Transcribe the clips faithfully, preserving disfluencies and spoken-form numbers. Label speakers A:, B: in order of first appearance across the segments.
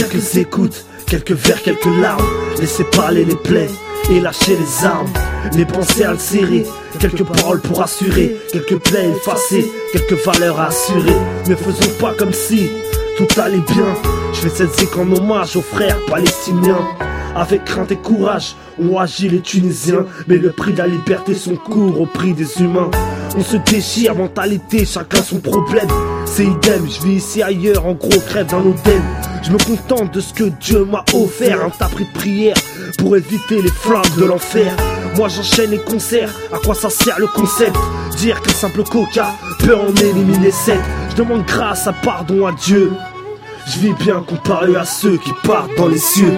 A: quelques écoutes, quelques vers, quelques larmes. Laissez parler les plaies et lâcher les armes. Les pensées à le serrer, quelques paroles pour assurer, quelques plaies effacées, quelques valeurs à assurer. Ne faisons pas comme si tout allait bien. Je fais cette zik en hommage aux frères palestiniens. Avec crainte et courage, ont agi les Tunisiens. Mais le prix de la liberté, son cours au prix des humains. On se déchire, mentalité, chacun son problème. C'est idem, je vis ici ailleurs, en gros crève dans l'Odem. Je me contente de ce que Dieu m'a offert. Un tapis de prière pour éviter les flammes de l'enfer. Moi j'enchaîne les concerts, à quoi ça sert le concept? Dire qu'un simple coca peut en éliminer sept. Je demande grâce à pardon à Dieu. Je vis bien comparé à ceux qui partent dans les cieux.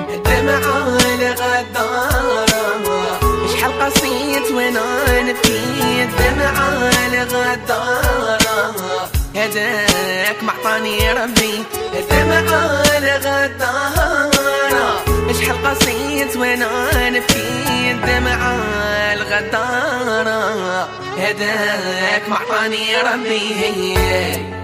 B: هداك معطاني ربي الدمعة الغدارة اشحال قصيت وانا نبكي الدمعة الغدارة هداك معطاني ربي.